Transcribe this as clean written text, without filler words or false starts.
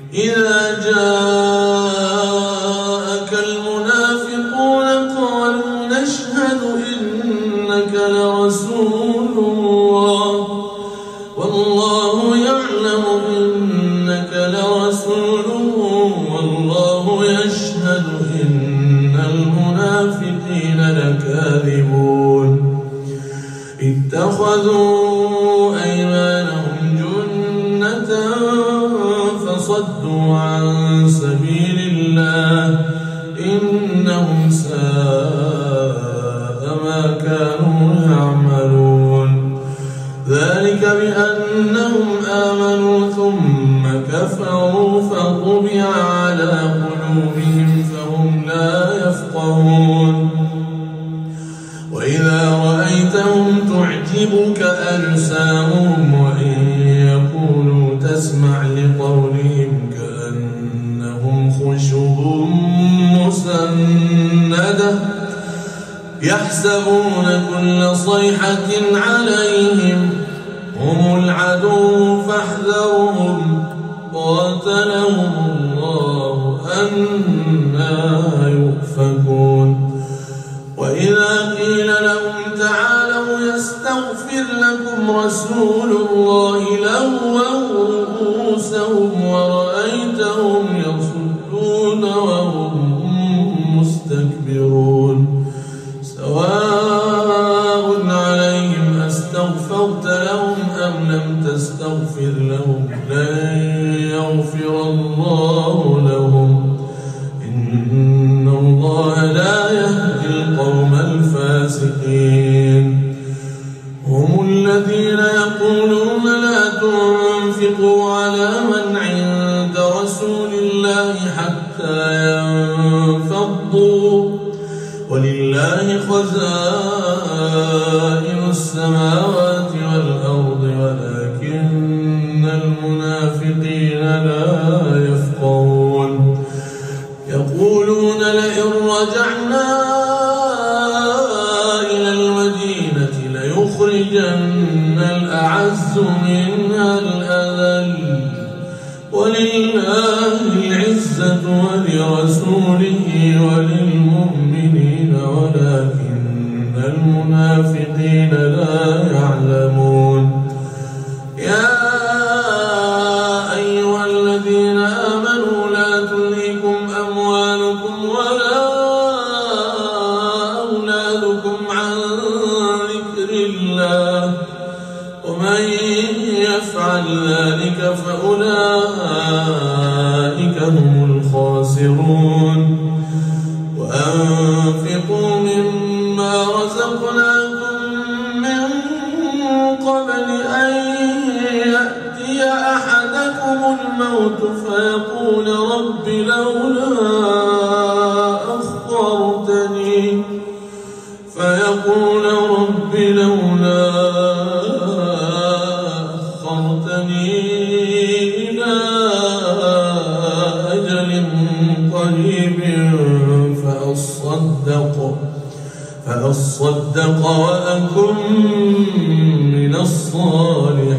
إذا جاءك المنافقون قالوا نشهد إنك لرسول الله والله يعلم إنك لرسوله والله يشهد إن المنافقين لكاذبون اتخذوا أيمانهم جنة فصدوا عن سبيل الله إنهم ساء ما كانوا يعملون ذلك بأنهم آمنوا ثم كفروا فطبع على قلوبهم فهم لا يفقهون وإذا رأيتهم تعجبك أجسامهم وإن يقولوا تسمع لقولهم كأنهم خشب مسندة يحسبون كل صيحة عليهم هم العدو فاحذرهم قاتلهم الله أنى يؤفكون وإذا قيل لهم تعالوا يستغفر لكم رسول الله لووا رؤوسهم ورأيتهم يصدون وهم مستكبرون سواء عليهم أستغفرت لهم أم لم تستغفر لهم لن يغفر الله لهم إن الله لا يهدي القوم الفاسقين هم الذين يقولون لا تنفقوا على من عند رسول الله حتى ينفضوا ولله خزائن السماوات والأرض ولكن المنافقين لا يفقهون يقولون لئن رجعنا إلى المدينة ليخرجن الأعز منها الأذل ولله العزة ولرسوله وللمؤمنين ولكن المنافقين لا يعلمون يا أيها الذين آمنوا لا تلهكم أموالكم ولا أولادكم عن ذكر الله ومن يفعل ذلك فأولئك هم الخاسرون وأنفقوا مما رزقناكم من قبل أن يأتي أحدكم الموت فيقول رب لولا أخرتني إلى أجل قريب فأصدق وأكن من الصالحين